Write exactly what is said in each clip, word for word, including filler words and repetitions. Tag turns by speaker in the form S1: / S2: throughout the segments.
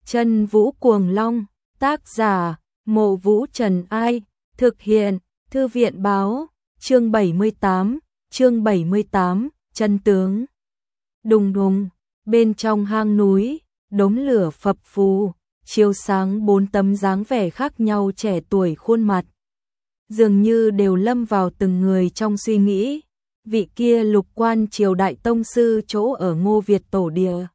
S1: Chân Vũ Cuồng Long, tác giả, Mộ Vũ Trần Ai, thực hiện, Thư viện Báo, chương bảy mươi tám, chương bảy mươi tám, chân tướng. Đùng đùng, bên trong hang núi, đống lửa phập phù, chiếu sáng bốn tấm dáng vẻ khác nhau trẻ tuổi khuôn mặt. Dường như đều lâm vào từng người trong suy nghĩ, vị kia Lục Quan triều đại tông sư chỗ ở Ngô Việt tổ địa.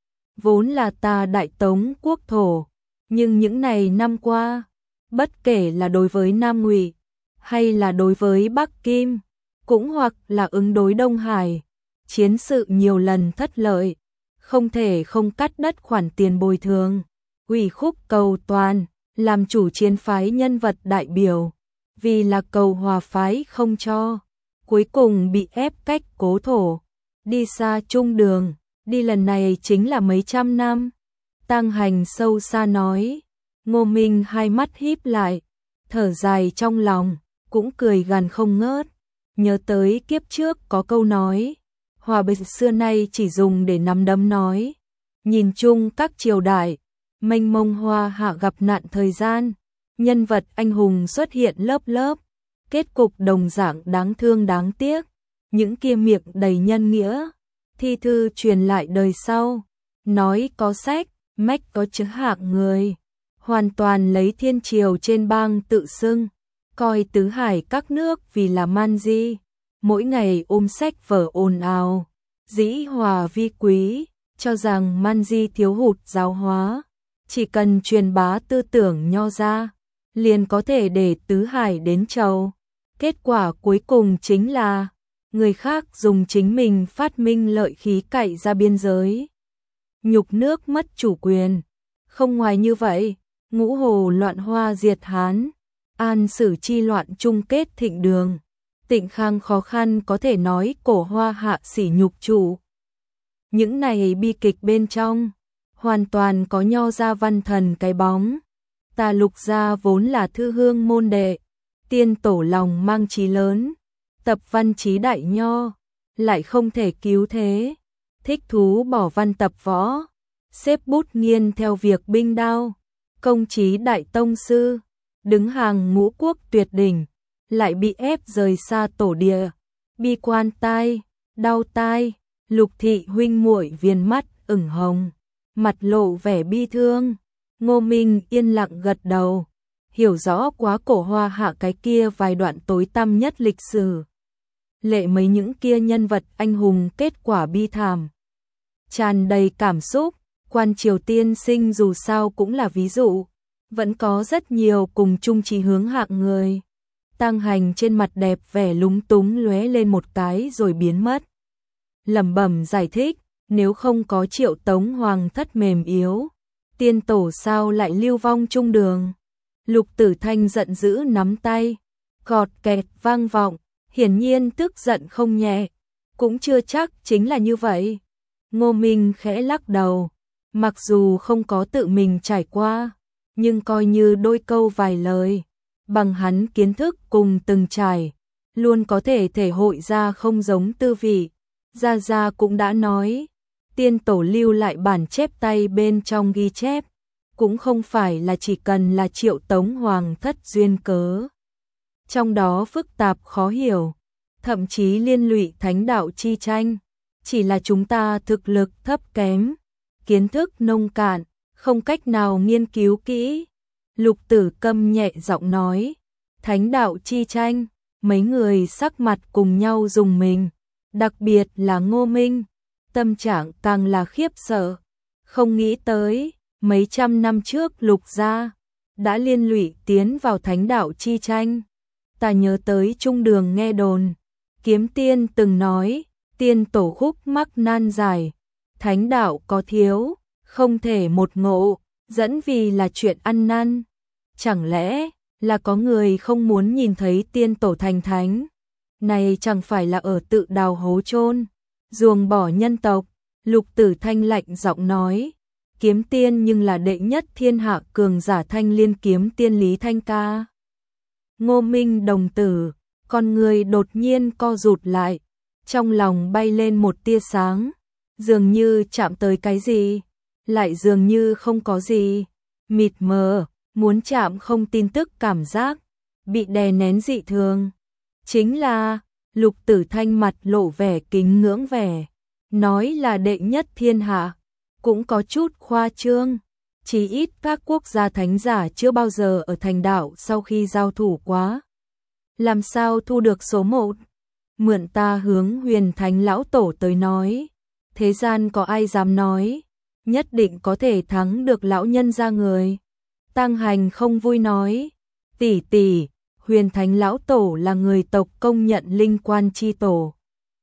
S1: Vốn là ta Đại Tống quốc thổ, nhưng những này năm qua, bất kể là đối với Nam Ngụy hay là đối với Bắc Kim, cũng hoặc là ứng đối Đông Hải, chiến sự nhiều lần thất lợi, không thể không cắt đất khoản tiền bồi thường, ủy khúc cầu toàn, làm chủ chiến phái nhân vật đại biểu, vì là cầu hòa phái không cho, cuối cùng bị ép cách cố thổ, đi xa trung đường, đi lần này chính là mấy trăm năm. Tăng Hành sâu xa nói, Ngô Minh hai mắt híp lại, thở dài trong lòng, cũng cười gằn không ngớt, nhớ tới kiếp trước có câu nói, hòa bình xưa nay chỉ dùng để nắm đấm nói, nhìn chung các triều đại, mênh mông hoa hạ gặp nạn thời gian, nhân vật anh hùng xuất hiện lớp lớp, kết cục đồng dạng đáng thương đáng tiếc, những kia miệng đầy nhân nghĩa, thi thư truyền lại đời sau, nói có sách, mách có chữ hạng người, hoàn toàn lấy thiên triều trên bang tự xưng, coi tứ hải các nước vì là man di, mỗi ngày ôm sách vở ồn ào, dĩ hòa vi quý, cho rằng man di thiếu hụt giáo hóa, chỉ cần truyền bá tư tưởng nho ra, liền có thể để tứ hải đến chầu. Kết quả cuối cùng chính là người khác dùng chính mình phát minh lợi khí cậy ra biên giới, nhục nước mất chủ quyền. Không ngoài như vậy, ngũ hồ loạn hoa diệt Hán, An Sử chi loạn chung kết thịnh đường, Tịnh Khang khó khăn có thể nói cổ hoa hạ sỉ nhục chủ. Những này bi kịch bên trong, hoàn toàn có nho gia văn thần cái bóng. Ta Lục gia vốn là thư hương môn đệ, tiên tổ lòng mang chí lớn, tập văn chí đại nho, lại không thể cứu thế, thích thú bỏ văn tập võ, xếp bút nghiên theo việc binh đao, công chí đại tông sư, đứng hàng ngũ quốc tuyệt đỉnh, lại bị ép rời xa tổ địa, bi quan tai, đau tai, Lục thị huynh muội viền mắt ửng hồng, mặt lộ vẻ bi thương. Ngô Minh yên lặng gật đầu, hiểu rõ quá cổ hoa hạ cái kia vài đoạn tối tăm nhất lịch sử. Lệ mấy những kia nhân vật anh hùng kết quả bi thảm. Tràn đầy cảm xúc, quan triều tiên sinh dù sao cũng là ví dụ, vẫn có rất nhiều cùng chung chí hướng hạng người. Tăng Hành trên mặt đẹp vẻ lúng túng lóe lên một cái rồi biến mất. Lẩm bẩm giải thích, nếu không có Triệu Tống hoàng thất mềm yếu, tiên tổ sao lại lưu vong trung đường. Lục Tử Thanh giận dữ nắm tay, cọt kẹt vang vọng, hiển nhiên tức giận không nhẹ, cũng chưa chắc chính là như vậy. Ngô Minh khẽ lắc đầu, mặc dù không có tự mình trải qua, nhưng coi như đôi câu vài lời, bằng hắn kiến thức cùng từng trải, luôn có thể thể hội ra không giống tư vị. Gia Gia cũng đã nói, tiên tổ lưu lại bản chép tay bên trong ghi chép, cũng không phải là chỉ cần là Triệu Tống hoàng thất duyên cớ. Trong đó phức tạp khó hiểu, thậm chí liên lụy thánh đạo chi tranh, chỉ là chúng ta thực lực thấp kém, kiến thức nông cạn, không cách nào nghiên cứu kỹ. Lục Tử Câm nhẹ giọng nói, thánh đạo chi tranh, mấy người sắc mặt cùng nhau rùng mình, đặc biệt là Ngô Minh, tâm trạng càng là khiếp sợ, không nghĩ tới, mấy trăm năm trước Lục gia đã liên lụy tiến vào thánh đạo chi tranh. Ta nhớ tới trung đường nghe đồn, Kiếm Tiên từng nói, tiên tổ khúc mắc nan giải, thánh đạo có thiếu, không thể một ngộ, dẫn vì là chuyện ăn năn. Chẳng lẽ là có người không muốn nhìn thấy tiên tổ thành thánh? Này chẳng phải là ở tự đào hố chôn, ruồng bỏ nhân tộc. Lục Tử Thanh lạnh giọng nói, Kiếm Tiên nhưng là đệ nhất thiên hạ cường giả Thanh Liên Kiếm Tiên Lý Thanh ca. Ngô Minh đồng tử, con người đột nhiên co rụt lại, trong lòng bay lên một tia sáng, dường như chạm tới cái gì, lại dường như không có gì, mịt mờ, muốn chạm không tin tức cảm giác, bị đè nén dị thường. Chính là, Lục Tử Thanh mặt lộ vẻ kính ngưỡng vẻ, nói là đệ nhất thiên hạ, cũng có chút khoa trương. Chỉ ít các quốc gia thánh giả chưa bao giờ ở thành đạo sau khi giao thủ quá. Làm sao thu được số một? Mượn ta hướng Huyền Thánh lão tổ tới nói, thế gian có ai dám nói, nhất định có thể thắng được lão nhân ra người. Tăng Hành không vui nói, tỷ tỷ, Huyền Thánh lão tổ là người tộc công nhận linh quan chi tổ.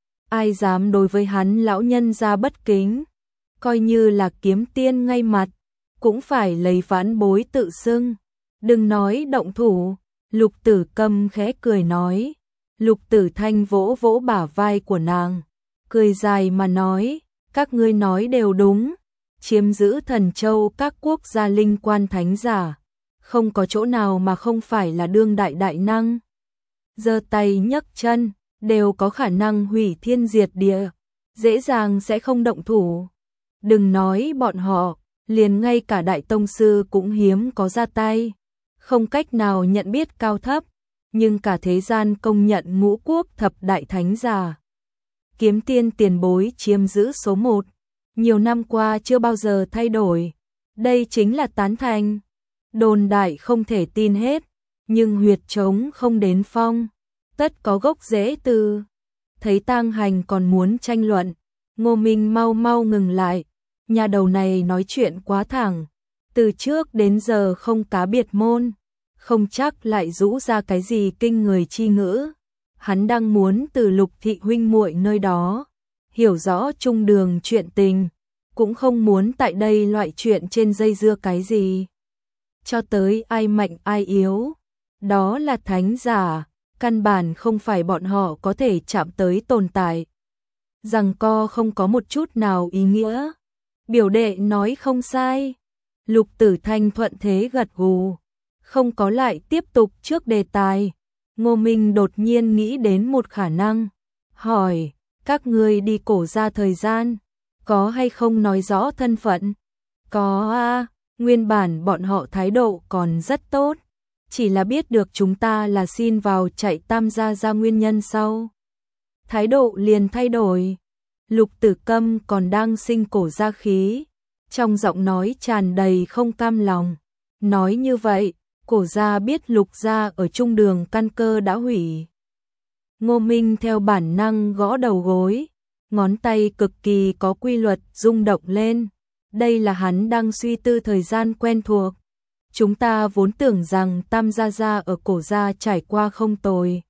S1: Ai dám đối với hắn lão nhân ra bất kính, coi như là kiếm tiên ngay mặt, cũng phải lấy vãn bối tự xưng. Đừng nói động thủ, Lục Tử Câm khẽ cười nói. Lục Tử Thanh vỗ vỗ bả vai của nàng, cười dài mà nói, các ngươi nói đều đúng, chiếm giữ Thần Châu các quốc gia linh quan thánh giả, không có chỗ nào mà không phải là đương đại đại năng. Giơ tay nhấc chân, đều có khả năng hủy thiên diệt địa, dễ dàng sẽ không động thủ. Đừng nói bọn họ, liền ngay cả đại tông sư cũng hiếm có ra tay, không cách nào nhận biết cao thấp, nhưng cả thế gian công nhận ngũ quốc thập đại thánh giả. Kiếm tiên tiền bối chiếm giữ số một, nhiều năm qua chưa bao giờ thay đổi, đây chính là tán thành. Đồn đại không thể tin hết, nhưng huyệt trống không đến phong, tất có gốc rễ từ. Thấy Tang Hành còn muốn tranh luận, Ngô Minh mau mau ngừng lại, nhà đầu này nói chuyện quá thẳng, từ trước đến giờ không cá biệt môn, không chắc lại rũ ra cái gì kinh người chi ngữ. Hắn đang muốn từ Lục thị huynh muội nơi đó hiểu rõ chung đường chuyện tình, cũng không muốn tại đây loại chuyện trên dây dưa cái gì. Cho tới ai mạnh ai yếu, đó là thánh giả, căn bản không phải bọn họ có thể chạm tới tồn tại. Giằng co không có một chút nào ý nghĩa. Biểu đệ nói không sai. Lục Tử Thanh thuận thế gật gù, không có lại tiếp tục trước đề tài. Ngô Minh đột nhiên nghĩ đến một khả năng, hỏi, các ngươi đi cổ ra thời gian, có hay không nói rõ thân phận? Có a, nguyên bản bọn họ thái độ còn rất tốt, chỉ là biết được chúng ta là xin vào chạy Tam gia ra nguyên nhân sau. Thái độ liền thay đổi. Lục Tử Câm còn đang sinh cổ gia khí, trong giọng nói tràn đầy không cam lòng. Nói như vậy, cổ gia biết Lục gia ở trung đường căn cơ đã hủy. Ngô Minh theo bản năng gõ đầu gối, ngón tay cực kỳ có quy luật rung động lên. Đây là hắn đang suy tư thời gian quen thuộc. Chúng ta vốn tưởng rằng Tam gia gia ở cổ gia trải qua không tồi.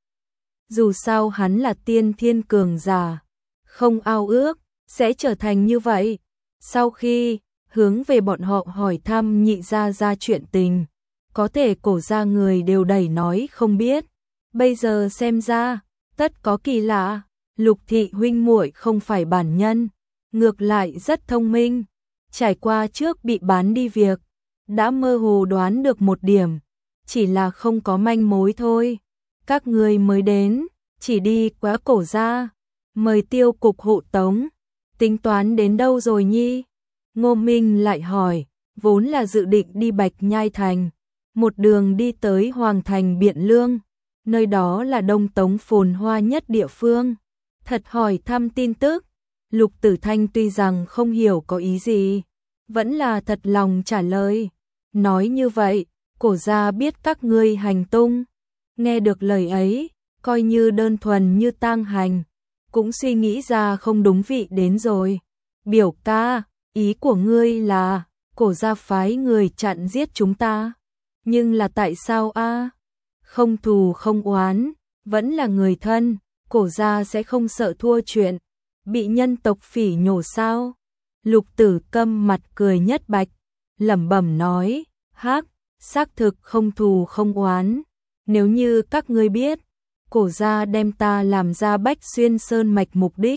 S1: Dù sao hắn là tiên thiên cường giả, không ao ước sẽ trở thành như vậy. Sau khi hướng về bọn họ hỏi thăm nhị gia gia chuyện tình, có thể cổ gia người đều đẩy nói không biết. Bây giờ xem ra, tất có kỳ lạ. Lục thị huynh muội không phải bản nhân, ngược lại rất thông minh. Trải qua trước bị bán đi việc, đã mơ hồ đoán được một điểm, chỉ là không có manh mối thôi. Các người mới đến, chỉ đi quá cổ gia, mời tiêu cục hộ tống, tính toán đến đâu rồi nhi? Ngô Minh lại hỏi, vốn là dự định đi Bạch Nhai Thành, một đường đi tới Hoàng Thành Biện Lương, nơi đó là Đông Tống phồn hoa nhất địa phương. Thật hỏi thăm tin tức, Lục Tử Thanh tuy rằng không hiểu có ý gì, vẫn là thật lòng trả lời. Nói như vậy, cổ gia biết các ngươi hành tung. Nghe được lời ấy, coi như đơn thuần như Tang Hành, cũng suy nghĩ ra không đúng vị đến rồi. Biểu ca, ý của ngươi là, cổ gia phái người chặn giết chúng ta. Nhưng là tại sao a? Không thù không oán, vẫn là người thân, cổ gia sẽ không sợ thua chuyện, bị nhân tộc phỉ nhổ sao? Lục Tử Câm mặt cười nhất bạch, lẩm bẩm nói, hắc, xác thực không thù không oán. Nếu như các ngươi biết, cổ gia đem ta làm ra Bách Xuyên Sơn mạch mục đích,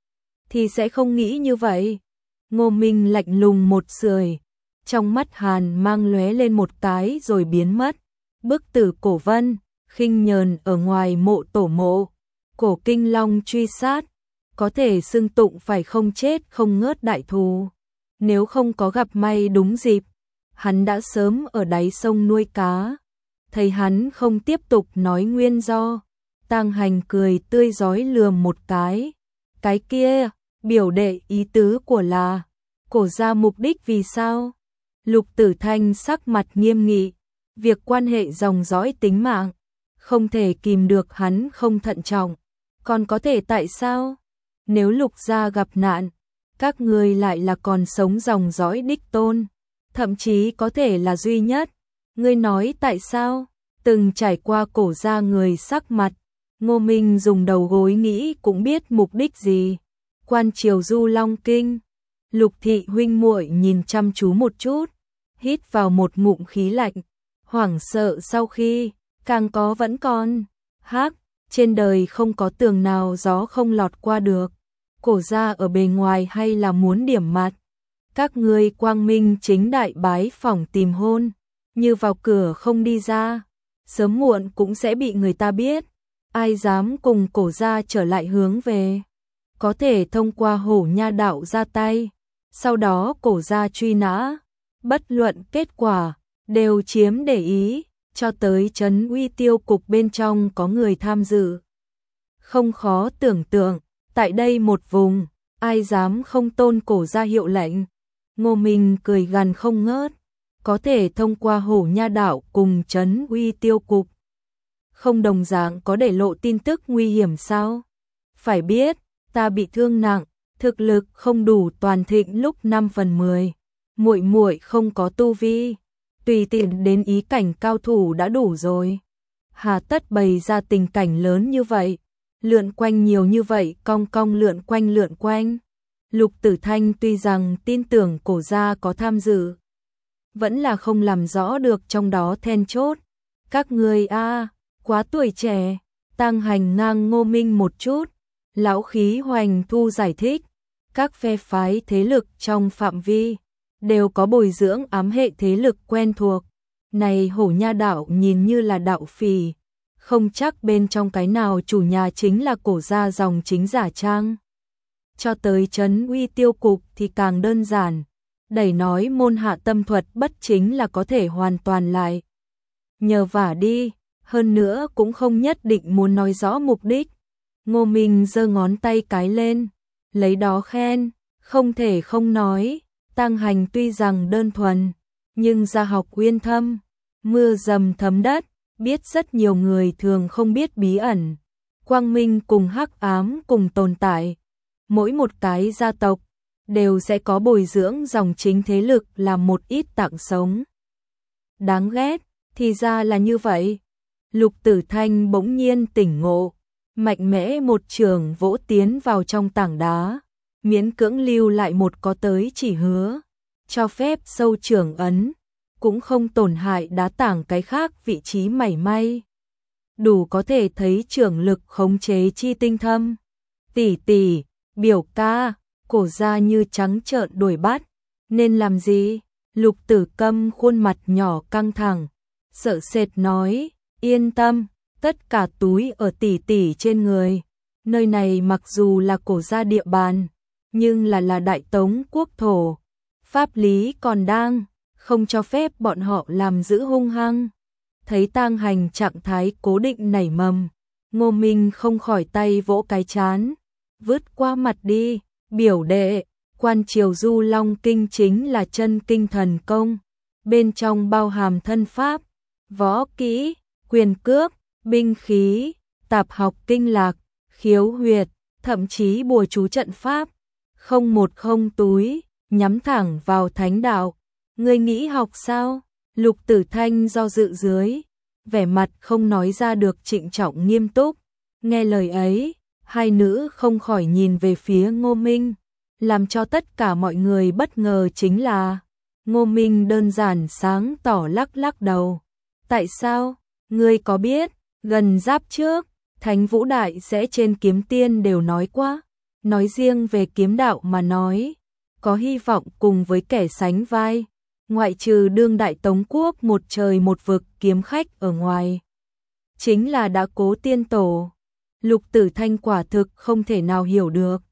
S1: thì sẽ không nghĩ như vậy. Ngô Minh lạnh lùng một sưởi, trong mắt hàn mang lóe lên một cái rồi biến mất. Bức tử cổ vân, khinh nhờn ở ngoài mộ tổ mộ, cổ kinh long truy sát, có thể xưng tụng phải không chết không ngớt đại thù. nếu không có gặp may đúng dịp, hắn đã sớm ở đáy sông nuôi cá. Thấy hắn không tiếp tục nói nguyên do, Tang Hành cười tươi rói lườm một cái. Cái kia, biểu đệ ý tứ của là, Cổ gia mục đích vì sao? Lục Tử Thanh sắc mặt nghiêm nghị, việc quan hệ dòng dõi tính mạng, không thể kìm được hắn không thận trọng. Còn có thể tại sao? Nếu Lục gia gặp nạn, các ngươi lại là còn sống dòng dõi đích tôn, thậm chí có thể là duy nhất. Ngươi nói tại sao? Từng trải qua Cổ gia người sắc mặt, Ngô Minh dùng đầu gối nghĩ cũng biết mục đích gì. Quan triều du Long Kinh, Lục thị huynh muội nhìn chăm chú một chút, hít vào một ngụm khí lạnh, hoảng sợ sau khi, càng có vẫn còn, hắc, trên đời không có tường nào gió không lọt qua được. Cổ gia ở bề ngoài hay là muốn điểm mặt, các ngươi quang minh chính đại bái phỏng tìm hôn, như vào cửa không đi ra, sớm muộn cũng sẽ bị người ta biết. Ai dám cùng Cổ gia trở lại hướng về, có thể thông qua Hổ Nha đạo ra tay, sau đó Cổ gia truy nã, bất luận kết quả, đều chiếm để ý, cho tới trấn uy tiêu cục bên trong có người tham dự. Không khó tưởng tượng, tại đây một vùng, ai dám không tôn Cổ gia hiệu lệnh. Ngô Minh cười gằn không ngớt, có thể thông qua Hổ Nha đạo cùng trấn uy tiêu cục. Không đồng dạng có để lộ tin tức nguy hiểm sao? Phải biết, ta bị thương nặng, thực lực không đủ toàn thịnh lúc năm phần mười. Muội muội không có tu vi, tùy tiện đến ý cảnh cao thủ đã đủ rồi. Hà tất bày ra tình cảnh lớn như vậy, lượn quanh nhiều như vậy, cong cong lượn quanh lượn quanh. Lục Tử Thanh tuy rằng tin tưởng Cổ gia có tham dự, vẫn là không làm rõ được trong đó then chốt. Các ngươi a, quá tuổi trẻ. Tang Hành ngang Ngô Minh một chút, lão khí Hoành Thu giải thích, các phe phái thế lực trong phạm vi đều có bồi dưỡng ám hệ thế lực quen thuộc. Này Hổ Nha đạo nhìn như là đạo phỉ, không chắc bên trong cái nào chủ nhà chính là Cổ gia dòng chính giả trang. Cho tới trấn uy tiêu cục thì càng đơn giản, đẩy nói môn hạ tâm thuật bất chính là có thể hoàn toàn lại nhờ vả đi, hơn nữa cũng không nhất định muốn nói rõ mục đích. Ngô Minh giơ ngón tay cái lên, lấy đó khen, không thể không nói, Tang Hành tuy rằng đơn thuần, nhưng gia học uyên thâm, mưa dầm thấm đất, biết rất nhiều người thường không biết bí ẩn. Quang minh cùng hắc ám cùng tồn tại, mỗi một cái gia tộc đều sẽ có bồi dưỡng dòng chính thế lực làm một ít tặng sống. Đáng ghét, thì ra là như vậy. Lục Tử Thanh bỗng nhiên tỉnh ngộ, mạnh mẽ một trường vỗ tiến vào trong tảng đá, miễn cưỡng lưu lại một có tới chỉ hứa, cho phép sâu trường ấn, cũng không tổn hại đá tảng cái khác vị trí mảy may. Đủ có thể thấy trưởng lực khống chế chi tinh thâm. Tỷ tỷ, biểu ca, Cổ gia như trắng trợn đuổi bắt, nên làm gì? Lục Tử Câm khuôn mặt nhỏ căng thẳng, sợ sệt nói, yên tâm, tất cả túi ở tỷ tỷ trên người. Nơi này mặc dù là Cổ gia địa bàn, nhưng là là Đại Tống quốc thổ, pháp lý còn đang, không cho phép bọn họ làm giữ hung hăng. Thấy Tang Hành trạng thái cố định nảy mầm, Ngô Minh không khỏi tay vỗ cái chán, vứt qua mặt đi, biểu đệ, quan triều du Long Kinh chính là chân kinh thần công, bên trong bao hàm thân pháp, võ kỹ, quyền cước, binh khí, tạp học kinh lạc, khiếu huyệt, thậm chí bùa chú trận pháp, không một không túi, nhắm thẳng vào thánh đạo. Ngươi nghĩ học sao? Lục Tử Thanh do dự dưới, vẻ mặt không nói ra được trịnh trọng nghiêm túc. Nghe lời ấy, hai nữ không khỏi nhìn về phía Ngô Minh, làm cho tất cả mọi người bất ngờ chính là Ngô Minh đơn giản sáng tỏ lắc lắc đầu. Tại sao? Ngươi có biết, gần giáp trước, Thánh Vũ Đại sẽ trên Kiếm Tiên đều nói quá, nói riêng về kiếm đạo mà nói, có hy vọng cùng với kẻ sánh vai, ngoại trừ đương đại Tống quốc một trời một vực kiếm khách ở ngoài, chính là đã Cố Tiên Tổ. Lục Tử Thanh quả thực không thể nào hiểu được,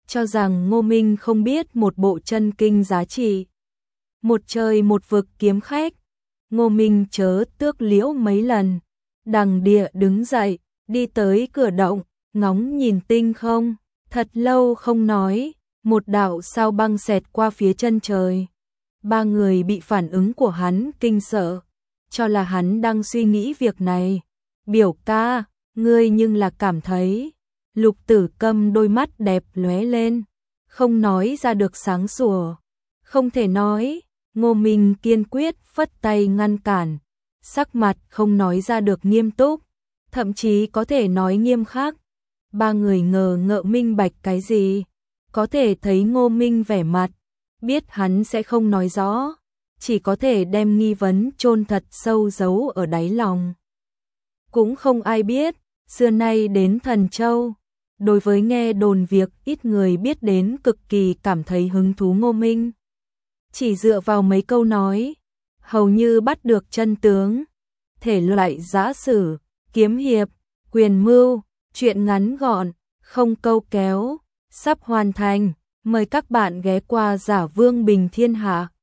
S1: cho rằng Ngô Minh không biết một bộ chân kinh giá trị. Một trời một vực kiếm khách, Ngô Minh chớ tước liễu mấy lần, đằng địa đứng dậy, đi tới cửa động, ngóng nhìn tinh không, thật lâu không nói, một đạo sao băng xẹt qua phía chân trời. Ba người bị phản ứng của hắn kinh sợ, cho là hắn đang suy nghĩ việc này. Biểu ca, ngươi nhưng là cảm thấy. Lục Tử Câm đôi mắt đẹp lóe lên, không nói ra được sáng sủa. Không thể nói, Ngô Minh kiên quyết phất tay ngăn cản, sắc mặt không nói ra được nghiêm túc, thậm chí có thể nói nghiêm khắc. Ba người ngờ ngợ minh bạch cái gì, có thể thấy Ngô Minh vẻ mặt, biết hắn sẽ không nói rõ, chỉ có thể đem nghi vấn chôn thật sâu giấu ở đáy lòng. Cũng không ai biết, xưa nay đến Thần Châu, đối với nghe đồn việc ít người biết đến cực kỳ cảm thấy hứng thú Ngô Minh. Chỉ dựa vào mấy câu nói, hầu như bắt được chân tướng, thể loại giã sử, kiếm hiệp, quyền mưu, chuyện ngắn gọn, không câu kéo, sắp hoàn thành. Mời các bạn ghé qua Giả Vương Bình Thiên Hạ.